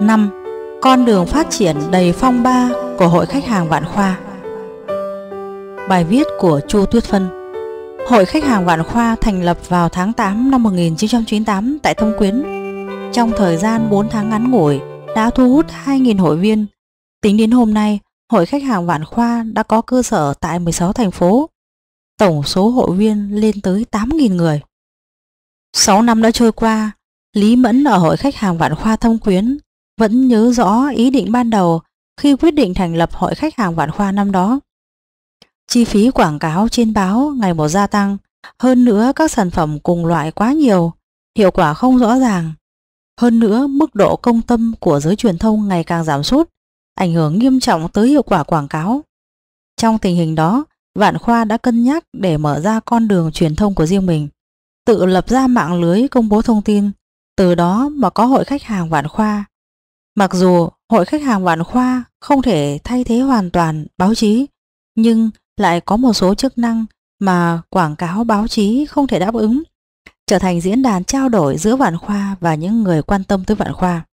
5. Con đường phát triển đầy phong ba của Hội Khách hàng Vạn Khoa. Bài viết của Chu Tuyết Phân. Hội Khách hàng Vạn Khoa thành lập vào tháng 8 năm 1998 tại Thâm Quyến. Trong thời gian 4 tháng ngắn ngủi đã thu hút 2.000 hội viên. Tính đến hôm nay, Hội Khách hàng Vạn Khoa đã có cơ sở tại 16 thành phố. Tổng số hội viên lên tới 8.000 người. 6 năm đã trôi qua, Lý Mẫn ở Hội Khách hàng Vạn Khoa Thâm Quyến vẫn nhớ rõ ý định ban đầu khi quyết định thành lập Hội Khách hàng Vạn Khoa năm đó. Chi phí quảng cáo trên báo ngày một gia tăng, hơn nữa các sản phẩm cùng loại quá nhiều, hiệu quả không rõ ràng. Hơn nữa mức độ công tâm của giới truyền thông ngày càng giảm sút, ảnh hưởng nghiêm trọng tới hiệu quả quảng cáo. Trong tình hình đó, Vạn Khoa đã cân nhắc để mở ra con đường truyền thông của riêng mình, tự lập ra mạng lưới công bố thông tin, từ đó mà có Hội Khách hàng Vạn Khoa. Mặc dù Hội Khách hàng Vạn Khoa không thể thay thế hoàn toàn báo chí, nhưng lại có một số chức năng mà quảng cáo báo chí không thể đáp ứng, trở thành diễn đàn trao đổi giữa Vạn Khoa và những người quan tâm tới Vạn Khoa.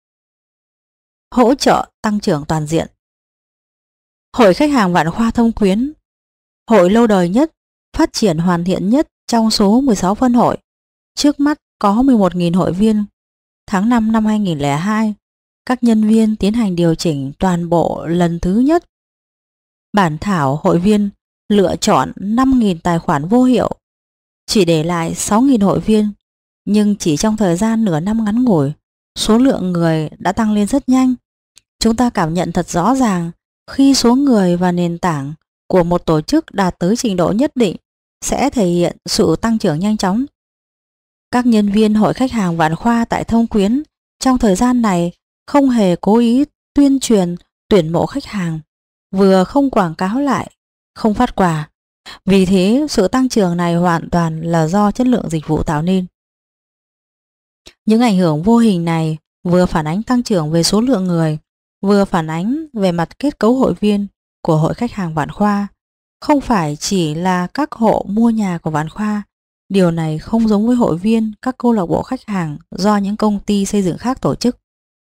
Hỗ trợ tăng trưởng toàn diện. Hội Khách hàng Vạn Khoa Thâm Quyến, hội lâu đời nhất, phát triển hoàn thiện nhất trong số 16 phân hội, trước mắt có 11.000 hội viên. Tháng 5 năm 2002, các nhân viên tiến hành điều chỉnh toàn bộ lần thứ nhất. Bản thảo hội viên lựa chọn 5.000 tài khoản vô hiệu, chỉ để lại 6.000 hội viên, nhưng chỉ trong thời gian nửa năm ngắn ngủi, số lượng người đã tăng lên rất nhanh. Chúng ta cảm nhận thật rõ ràng khi số người và nền tảng của một tổ chức đạt tới trình độ nhất định sẽ thể hiện sự tăng trưởng nhanh chóng. Các nhân viên Hội Khách hàng Vạn Khoa tại Thâm Quyến trong thời gian này không hề cố ý tuyên truyền tuyển mộ khách hàng, vừa không quảng cáo lại, không phát quà. Vì thế, sự tăng trưởng này hoàn toàn là do chất lượng dịch vụ tạo nên. Những ảnh hưởng vô hình này vừa phản ánh tăng trưởng về số lượng người, vừa phản ánh về mặt kết cấu hội viên của Hội Khách hàng Vạn Khoa. Không phải chỉ là các hộ mua nhà của Vạn Khoa. Điều này không giống với hội viên các câu lạc bộ khách hàng do những công ty xây dựng khác tổ chức.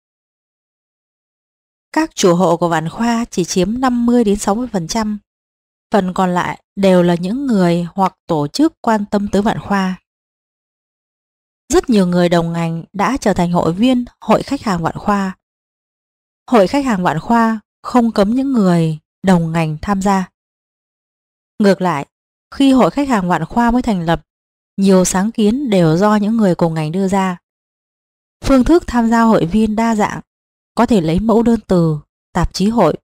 Các chủ hộ của Vạn Khoa chỉ chiếm 50-60%, phần còn lại đều là những người hoặc tổ chức quan tâm tới Vạn Khoa. Rất nhiều người đồng ngành đã trở thành hội viên Hội Khách hàng Vạn Khoa. Hội Khách hàng Vạn Khoa không cấm những người đồng ngành tham gia. Ngược lại, khi Hội Khách hàng Vạn Khoa mới thành lập, nhiều sáng kiến đều do những người cùng ngành đưa ra. Phương thức tham gia hội viên đa dạng, có thể lấy mẫu đơn từ tạp chí hội,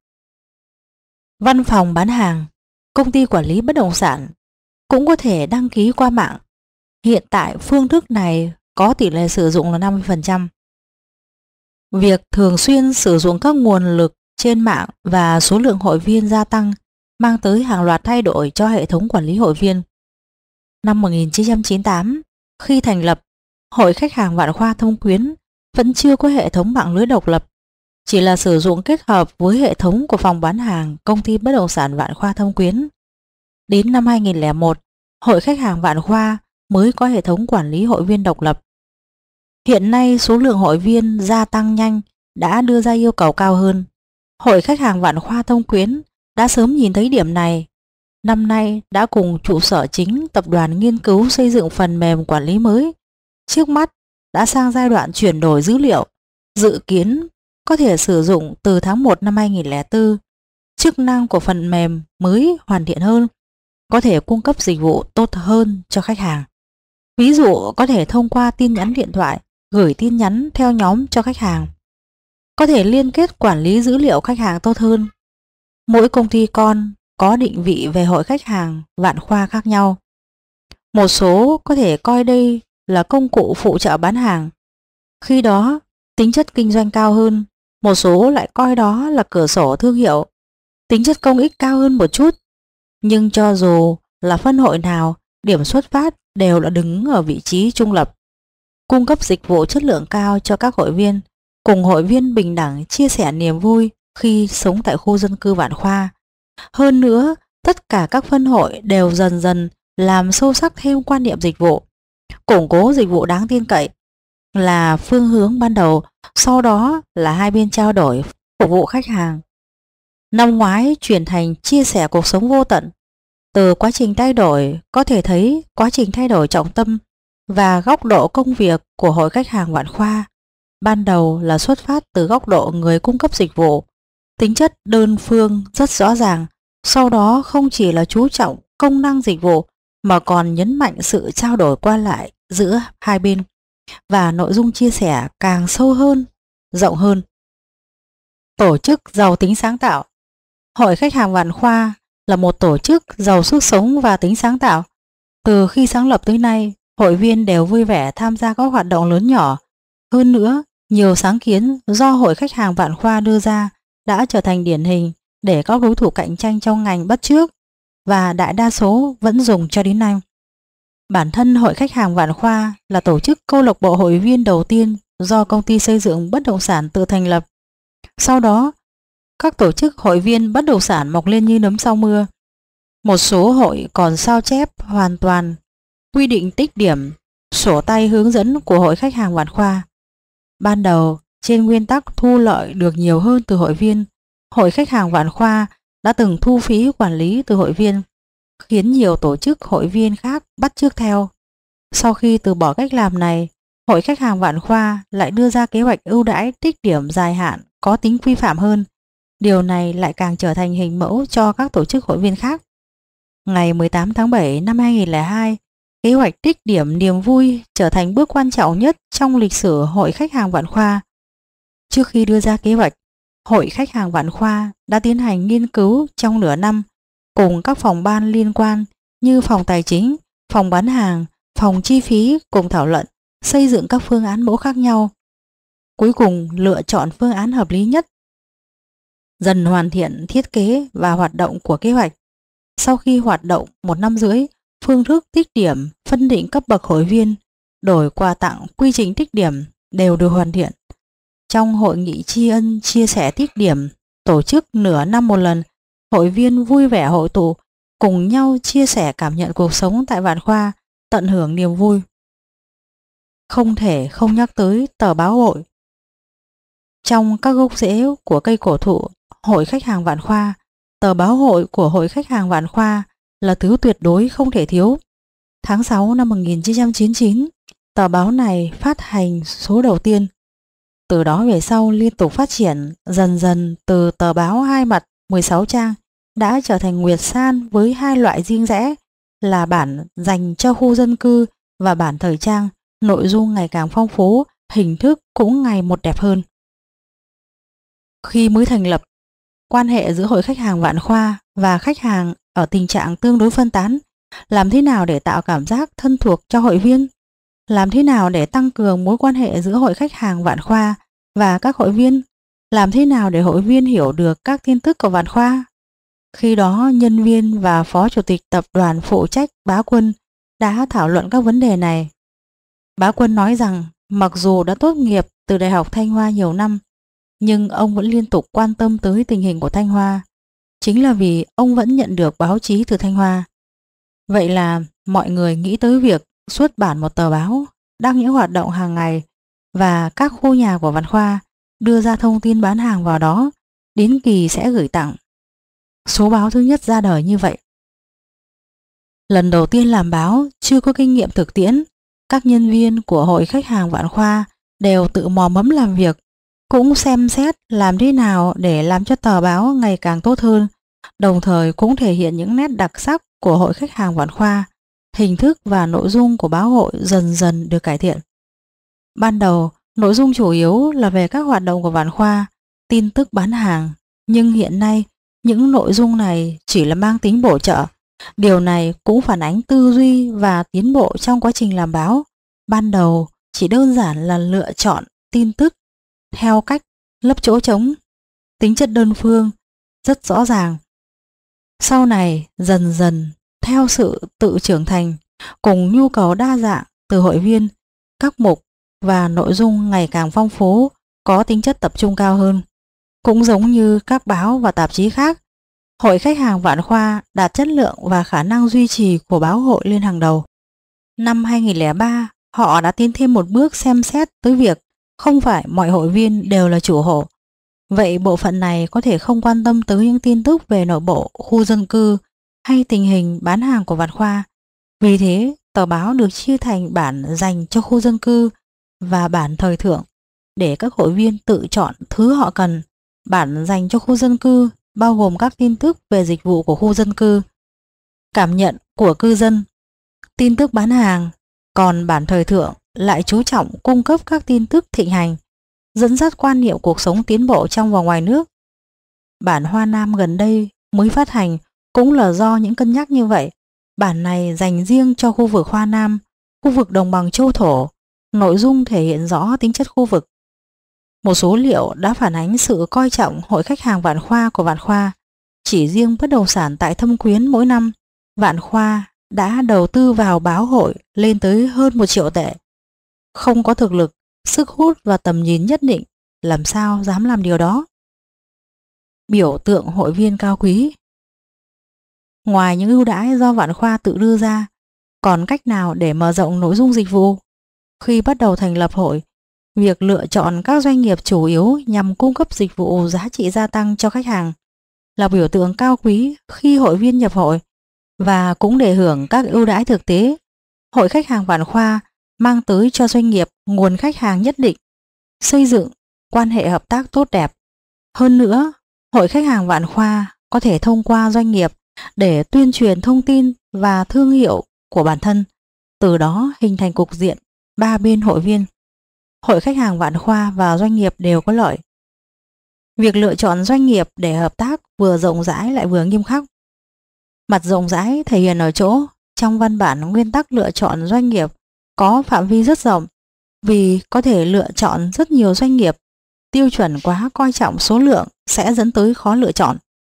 văn phòng bán hàng, công ty quản lý bất động sản, cũng có thể đăng ký qua mạng. Hiện tại phương thức này có tỷ lệ sử dụng là 50%. Việc thường xuyên sử dụng các nguồn lực trên mạng và số lượng hội viên gia tăng mang tới hàng loạt thay đổi cho hệ thống quản lý hội viên. Năm 1998, khi thành lập, Hội Khách hàng Vạn Khoa Thâm Quyến vẫn chưa có hệ thống mạng lưới độc lập, chỉ là sử dụng kết hợp với hệ thống của phòng bán hàng công ty bất động sản Vạn Khoa Thâm Quyến. Đến năm 2001, Hội Khách hàng Vạn Khoa mới có hệ thống quản lý hội viên độc lập. Hiện nay số lượng hội viên gia tăng nhanh đã đưa ra yêu cầu cao hơn. Hội Khách hàng Vạn Khoa Thâm Quyến đã sớm nhìn thấy điểm này. Năm nay đã cùng trụ sở chính tập đoàn nghiên cứu xây dựng phần mềm quản lý mới. Trước mắt đã sang giai đoạn chuyển đổi dữ liệu, dự kiến có thể sử dụng từ tháng 1 năm 2004. Chức năng của phần mềm mới hoàn thiện hơn, có thể cung cấp dịch vụ tốt hơn cho khách hàng. Ví dụ có thể thông qua tin nhắn điện thoại, gửi tin nhắn theo nhóm cho khách hàng. Có thể liên kết quản lý dữ liệu khách hàng tốt hơn. Mỗi công ty con có định vị về Hội Khách hàng Vạn Khoa khác nhau. Một số có thể coi đây là công cụ phụ trợ bán hàng, khi đó tính chất kinh doanh cao hơn. Một số lại coi đó là cửa sổ thương hiệu, tính chất công ích cao hơn một chút. Nhưng cho dù là phân hội nào, điểm xuất phát đều là đứng ở vị trí trung lập, cung cấp dịch vụ chất lượng cao cho các hội viên, cùng hội viên bình đẳng chia sẻ niềm vui khi sống tại khu dân cư Vạn Khoa. Hơn nữa, tất cả các phân hội đều dần dần làm sâu sắc thêm quan niệm dịch vụ, củng cố dịch vụ đáng tin cậy. là phương hướng ban đầu, sau đó là hai bên trao đổi phục vụ khách hàng. Năm ngoái chuyển thành chia sẻ cuộc sống vô tận. Từ quá trình thay đổi có thể thấy quá trình thay đổi trọng tâm và góc độ công việc của Hội Khách hàng Vạn Khoa. Ban đầu là xuất phát từ góc độ người cung cấp dịch vụ, tính chất đơn phương rất rõ ràng, sau đó không chỉ là chú trọng công năng dịch vụ mà còn nhấn mạnh sự trao đổi qua lại giữa hai bên và nội dung chia sẻ càng sâu hơn, rộng hơn. Tổ chức giàu tính sáng tạo. Hội Khách hàng Vạn Khoa là một tổ chức giàu sức sống và tính sáng tạo. Từ khi sáng lập tới nay, hội viên đều vui vẻ tham gia các hoạt động lớn nhỏ. Hơn nữa, nhiều sáng kiến do Hội Khách hàng Vạn Khoa đưa ra đã trở thành điển hình để các đối thủ cạnh tranh trong ngành bắt chước và đại đa số vẫn dùng cho đến nay. Bản thân Hội Khách hàng Vạn Khoa là tổ chức câu lạc bộ hội viên đầu tiên do công ty xây dựng bất động sản tự thành lập. Sau đó, các tổ chức hội viên bất động sản mọc lên như nấm sau mưa. Một số hội còn sao chép hoàn toàn quy định tích điểm, sổ tay hướng dẫn của Hội Khách hàng Vạn Khoa. Ban đầu, trên nguyên tắc thu lợi được nhiều hơn từ hội viên, Hội Khách hàng Vạn Khoa đã từng thu phí quản lý từ hội viên, khiến nhiều tổ chức hội viên khác bắt chước theo. Sau khi từ bỏ cách làm này, Hội Khách hàng Vạn Khoa lại đưa ra kế hoạch ưu đãi tích điểm dài hạn có tính quy phạm hơn. Điều này lại càng trở thành hình mẫu cho các tổ chức hội viên khác. Ngày 18 tháng 7 năm 2002, kế hoạch tích điểm niềm vui trở thành bước quan trọng nhất trong lịch sử Hội Khách hàng Vạn Khoa. Trước khi đưa ra kế hoạch, Hội Khách hàng Vạn Khoa đã tiến hành nghiên cứu trong nửa năm cùng các phòng ban liên quan như phòng tài chính, phòng bán hàng, phòng chi phí cùng thảo luận, xây dựng các phương án mẫu khác nhau. Cuối cùng lựa chọn phương án hợp lý nhất, dần hoàn thiện thiết kế và hoạt động của kế hoạch. Sau khi hoạt động 1 năm rưỡi, phương thức tích điểm, phân định cấp bậc hội viên, đổi quà tặng, quy trình tích điểm đều được hoàn thiện. Trong hội nghị tri ân chia sẻ tích điểm tổ chức nửa năm một lần, hội viên vui vẻ hội tụ cùng nhau chia sẻ cảm nhận cuộc sống tại Vạn Khoa, tận hưởng niềm vui. Không thể không nhắc tới tờ báo hội. Trong các gốc rễ của cây cổ thụ Hội Khách hàng Vạn Khoa, tờ báo hội của Hội Khách hàng Vạn Khoa là thứ tuyệt đối không thể thiếu. Tháng 6 năm 1999, tờ báo này phát hành số đầu tiên. Từ đó về sau liên tục phát triển, dần dần từ tờ báo 2 mặt 16 trang đã trở thành Nguyệt San với 2 loại riêng rẽ là bản dành cho khu dân cư và bản thời trang, nội dung ngày càng phong phú, hình thức cũng ngày một đẹp hơn. Khi mới thành lập, quan hệ giữa Hội Khách hàng Vạn Khoa và khách hàng ở tình trạng tương đối phân tán. Làm thế nào để tạo cảm giác thân thuộc cho hội viên? Làm thế nào để tăng cường mối quan hệ giữa Hội Khách hàng Vạn Khoa và các hội viên? Làm thế nào để hội viên hiểu được các tin tức của Vạn Khoa? Khi đó, nhân viên và phó chủ tịch tập đoàn phụ trách Bá Quân đã thảo luận các vấn đề này. Bá Quân nói rằng mặc dù đã tốt nghiệp từ Đại học Thanh Hoa nhiều năm, nhưng ông vẫn liên tục quan tâm tới tình hình của Thanh Hoa. Chính là vì ông vẫn nhận được báo chí từ Thanh Hoa. Vậy là mọi người nghĩ tới việc xuất bản một tờ báo, đăng những hoạt động hàng ngày và các khu nhà của Vạn Khoa, đưa ra thông tin bán hàng vào đó, đến kỳ sẽ gửi tặng. Số báo thứ nhất ra đời như vậy. Lần đầu tiên làm báo, chưa có kinh nghiệm thực tiễn, các nhân viên của Hội Khách hàng Vạn Khoa đều tự mò mẫm làm việc, cũng xem xét làm thế nào để làm cho tờ báo ngày càng tốt hơn, đồng thời cũng thể hiện những nét đặc sắc của Hội Khách hàng Vạn Khoa. Hình thức và nội dung của báo hội dần dần được cải thiện. Ban đầu, nội dung chủ yếu là về các hoạt động của Vạn Khoa, tin tức bán hàng, nhưng hiện nay những nội dung này chỉ là mang tính bổ trợ. Điều này cũng phản ánh tư duy và tiến bộ trong quá trình làm báo. Ban đầu chỉ đơn giản là lựa chọn tin tức theo cách lấp chỗ trống, tính chất đơn phương rất rõ ràng. Sau này dần dần theo sự tự trưởng thành cùng nhu cầu đa dạng từ hội viên, các mục và nội dung ngày càng phong phú, có tính chất tập trung cao hơn. Cũng giống như các báo và tạp chí khác, Hội Khách hàng Vạn Khoa đạt chất lượng và khả năng duy trì của báo hội lên hàng đầu. Năm 2003, họ đã tiến thêm một bước xem xét tới việc không phải mọi hội viên đều là chủ hộ. Vậy bộ phận này có thể không quan tâm tới những tin tức về nội bộ khu dân cư hay tình hình bán hàng của Vạn Khoa. Vì thế, tờ báo được chia thành bản dành cho khu dân cư và bản thời thượng để các hội viên tự chọn thứ họ cần. Bản dành cho khu dân cư bao gồm các tin tức về dịch vụ của khu dân cư, cảm nhận của cư dân, tin tức bán hàng, còn bản thời thượng lại chú trọng cung cấp các tin tức thịnh hành, dẫn dắt quan niệm cuộc sống tiến bộ trong và ngoài nước. Bản Hoa Nam gần đây mới phát hành cũng là do những cân nhắc như vậy. Bản này dành riêng cho khu vực Hoa Nam, khu vực đồng bằng châu thổ, nội dung thể hiện rõ tính chất khu vực. Một số liệu đã phản ánh sự coi trọng hội khách hàng Vạn Khoa của Vạn Khoa. Chỉ riêng bất động sản tại Thâm Quyến mỗi năm, Vạn Khoa đã đầu tư vào báo hội lên tới hơn 1 triệu tệ. Không có thực lực, sức hút và tầm nhìn nhất định, làm sao dám làm điều đó? Biểu tượng hội viên cao quý. Ngoài những ưu đãi do Vạn Khoa tự đưa ra, còn cách nào để mở rộng nội dung dịch vụ? Khi bắt đầu thành lập hội, việc lựa chọn các doanh nghiệp chủ yếu nhằm cung cấp dịch vụ giá trị gia tăng cho khách hàng là biểu tượng cao quý khi hội viên nhập hội, và cũng để hưởng các ưu đãi thực tế. Hội khách hàng Vạn Khoa mang tới cho doanh nghiệp nguồn khách hàng nhất định, xây dựng quan hệ hợp tác tốt đẹp. Hơn nữa, hội khách hàng Vạn Khoa có thể thông qua doanh nghiệp để tuyên truyền thông tin và thương hiệu của bản thân, từ đó hình thành cục diện ba bên hội viên. Hội khách hàng Vạn Khoa và doanh nghiệp đều có lợi. Việc lựa chọn doanh nghiệp để hợp tác vừa rộng rãi lại vừa nghiêm khắc. Mặt rộng rãi thể hiện ở chỗ trong văn bản nguyên tắc lựa chọn doanh nghiệp có phạm vi rất rộng, vì có thể lựa chọn rất nhiều doanh nghiệp. Tiêu chuẩn quá coi trọng số lượng sẽ dẫn tới khó lựa chọn.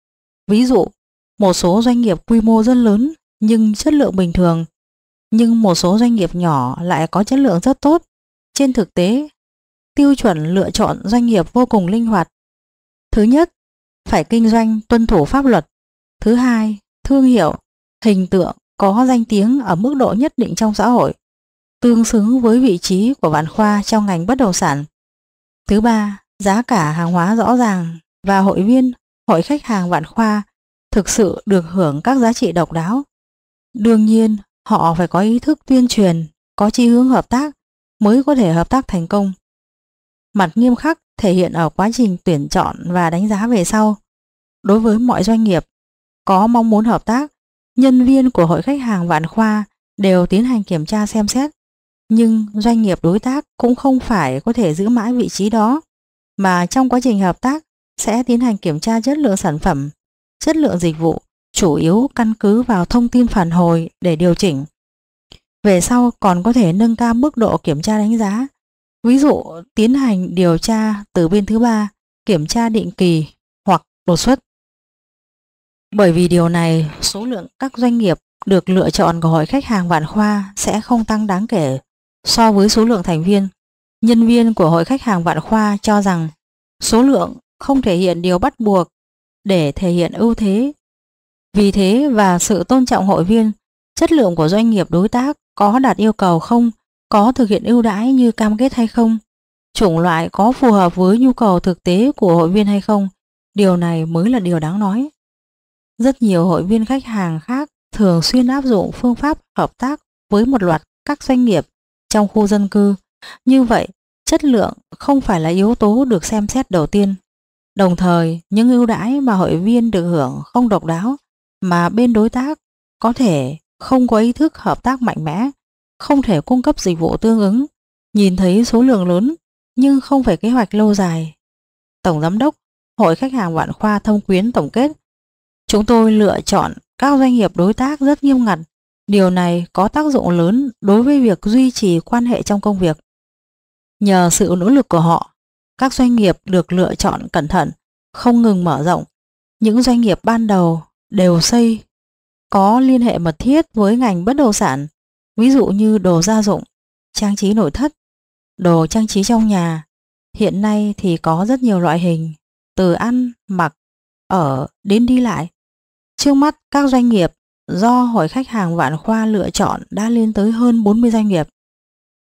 Ví dụ, một số doanh nghiệp quy mô rất lớn nhưng chất lượng bình thường, nhưng một số doanh nghiệp nhỏ lại có chất lượng rất tốt. Trên thực tế, tiêu chuẩn lựa chọn doanh nghiệp vô cùng linh hoạt. Thứ nhất, phải kinh doanh tuân thủ pháp luật. Thứ hai, thương hiệu, hình tượng có danh tiếng ở mức độ nhất định trong xã hội, tương xứng với vị trí của Vạn Khoa trong ngành bất động sản. Thứ ba, giá cả hàng hóa rõ ràng và hội viên, hội khách hàng Vạn Khoa thực sự được hưởng các giá trị độc đáo. Đương nhiên, họ phải có ý thức tuyên truyền, có chí hướng hợp tác mới có thể hợp tác thành công. Mặt nghiêm khắc thể hiện ở quá trình tuyển chọn và đánh giá về sau. Đối với mọi doanh nghiệp có mong muốn hợp tác, nhân viên của hội khách hàng Vạn Khoa đều tiến hành kiểm tra xem xét. Nhưng doanh nghiệp đối tác cũng không phải có thể giữ mãi vị trí đó, mà trong quá trình hợp tác sẽ tiến hành kiểm tra chất lượng sản phẩm, chất lượng dịch vụ, chủ yếu căn cứ vào thông tin phản hồi để điều chỉnh. Về sau còn có thể nâng cao mức độ kiểm tra đánh giá, ví dụ tiến hành điều tra từ bên thứ ba, kiểm tra định kỳ hoặc đột xuất. Bởi vì điều này, số lượng các doanh nghiệp được lựa chọn của hội khách hàng Vạn Khoa sẽ không tăng đáng kể so với số lượng thành viên. Nhân viên của hội khách hàng Vạn Khoa cho rằng số lượng không thể hiện điều bắt buộc để thể hiện ưu thế. Vì thế và sự tôn trọng hội viên, chất lượng của doanh nghiệp đối tác có đạt yêu cầu không, có thực hiện ưu đãi như cam kết hay không, chủng loại có phù hợp với nhu cầu thực tế của hội viên hay không, điều này mới là điều đáng nói. Rất nhiều hội viên khách hàng khác thường xuyên áp dụng phương pháp hợp tác với một loạt các doanh nghiệp trong khu dân cư. Như vậy, chất lượng không phải là yếu tố được xem xét đầu tiên. Đồng thời, những ưu đãi mà hội viên được hưởng không độc đáo, mà bên đối tác có thể không có ý thức hợp tác mạnh mẽ, không thể cung cấp dịch vụ tương ứng, nhìn thấy số lượng lớn nhưng không phải kế hoạch lâu dài. Tổng Giám đốc Hội khách hàng Vạn Khoa Thâm Quyến tổng kết: chúng tôi lựa chọn các doanh nghiệp đối tác rất nghiêm ngặt. Điều này có tác dụng lớn đối với việc duy trì quan hệ trong công việc. Nhờ sự nỗ lực của họ, các doanh nghiệp được lựa chọn cẩn thận, không ngừng mở rộng. Những doanh nghiệp ban đầu đều xây có liên hệ mật thiết với ngành bất động sản, ví dụ như đồ gia dụng, trang trí nội thất, đồ trang trí trong nhà. Hiện nay thì có rất nhiều loại hình, từ ăn, mặc, ở đến đi lại. Trước mắt các doanh nghiệp do Hội khách hàng Vạn Khoa lựa chọn đã lên tới hơn 40 doanh nghiệp.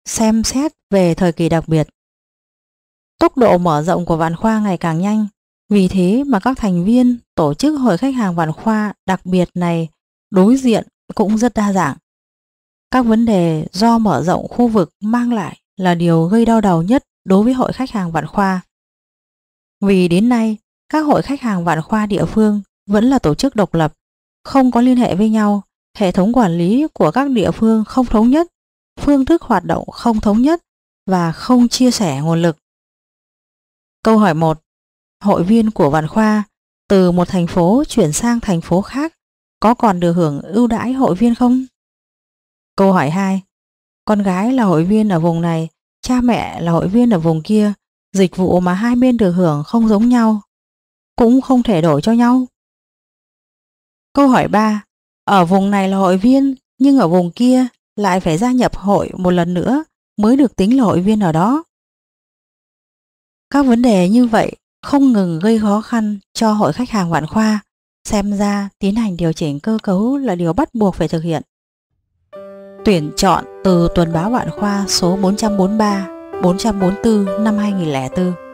xem xét về thời kỳ đặc biệt. Tốc độ mở rộng của Vạn Khoa ngày càng nhanh, vì thế mà các thành viên tổ chức Hội Khách hàng Vạn Khoa đặc biệt này đối diện cũng rất đa dạng. Các vấn đề do mở rộng khu vực mang lại là điều gây đau đầu nhất đối với Hội Khách hàng Vạn Khoa. Vì đến nay, các Hội Khách hàng Vạn Khoa địa phương vẫn là tổ chức độc lập, không có liên hệ với nhau, hệ thống quản lý của các địa phương không thống nhất, phương thức hoạt động không thống nhất và không chia sẻ nguồn lực. Câu hỏi 1. Hội viên của Vạn Khoa từ một thành phố chuyển sang thành phố khác có còn được hưởng ưu đãi hội viên không? Câu hỏi 2. Con gái là hội viên ở vùng này, cha mẹ là hội viên ở vùng kia, dịch vụ mà hai bên được hưởng không giống nhau, cũng không thể đổi cho nhau. Câu hỏi 3. Ở vùng này là hội viên, nhưng ở vùng kia lại phải gia nhập hội một lần nữa mới được tính là hội viên ở đó. Các vấn đề như vậy không ngừng gây khó khăn cho Hội Khách hàng Vạn Khoa, xem ra tiến hành điều chỉnh cơ cấu là điều bắt buộc phải thực hiện. Tuyển chọn từ Tuần báo Vạn Khoa số 443, 444 năm 2004.